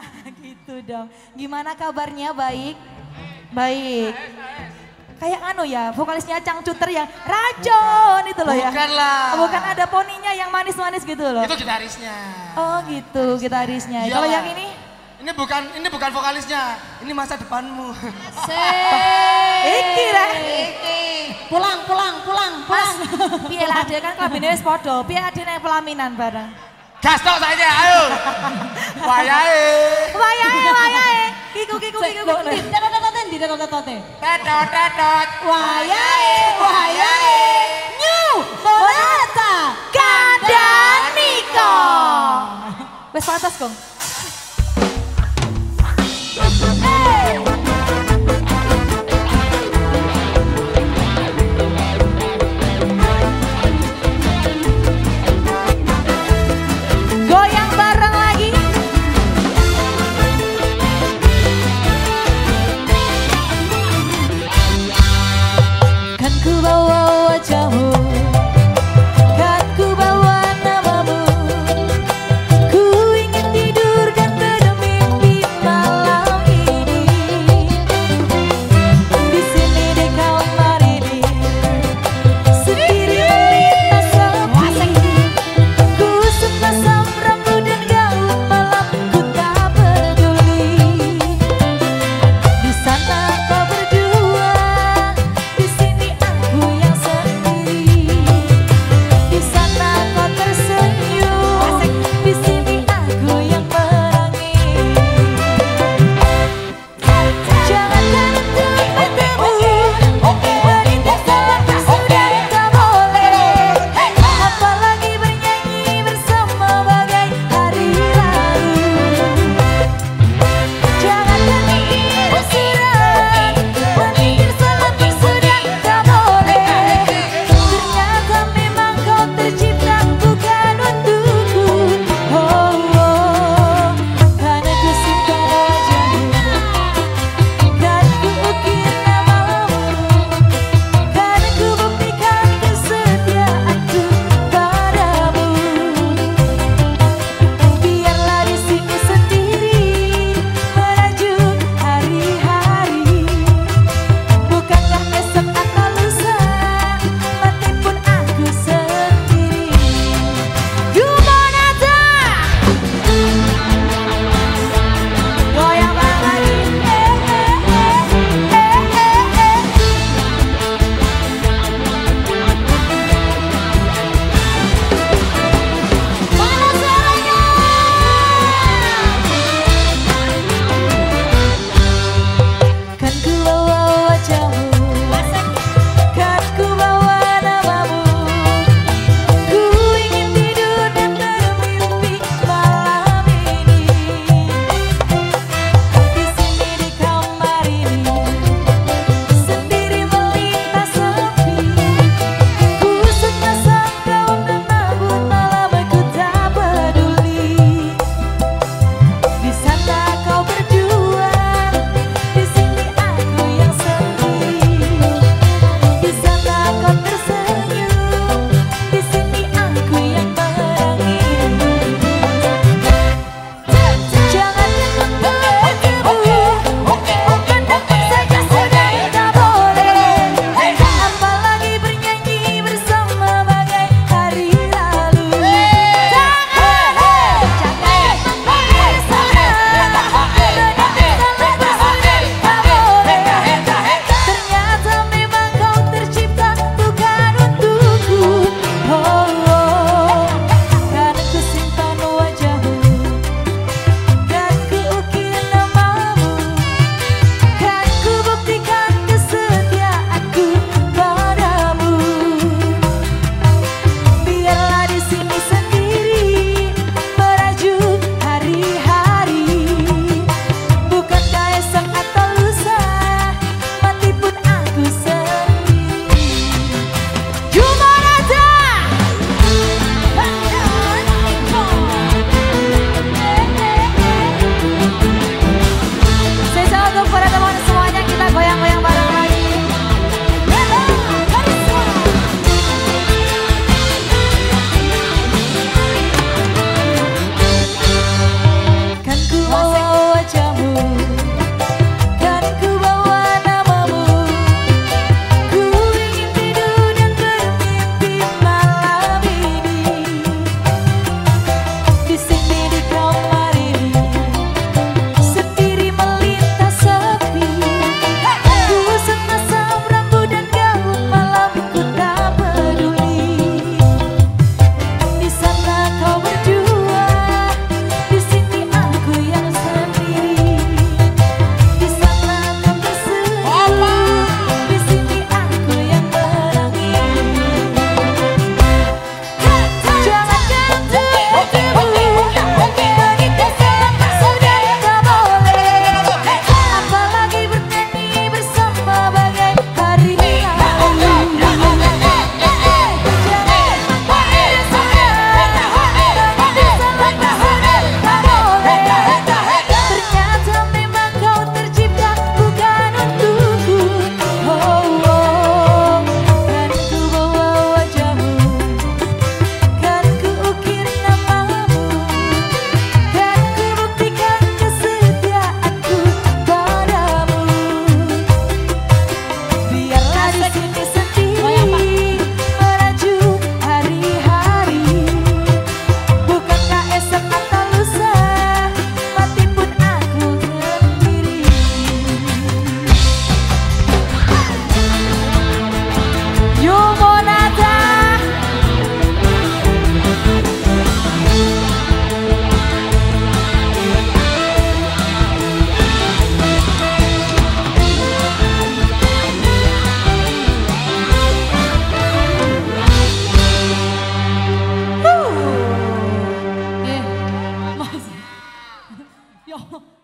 gitu dong. Gimana kabarnya? Baik? Baik. Kayak anu ya, vokalisnya Cangcuter yang Racun itu loh ya. Bukan lah. Bukan ada poninya yang manis-manis gitu loh. Itu gitarisnya. Oh gitu, gitarisnya. Kalau yang ini? Ini bukan vokalisnya. Ini masa depanmu. Iki lah. Pulang. Mas, piye lah ade kan klambine wis padha. Piye ade nang pelaminan bareng. Gas tok saja, ayo. Wayahe. Kiku. Di Tetot. Wayahe. New Monata Kandaniko. Wes pantas, Gong. Goyang bareng lagi. Kan ku bawa wajahmu, kan ku bawa namamu. Ku ingin tidur dan bermimpi malam ini. Yo,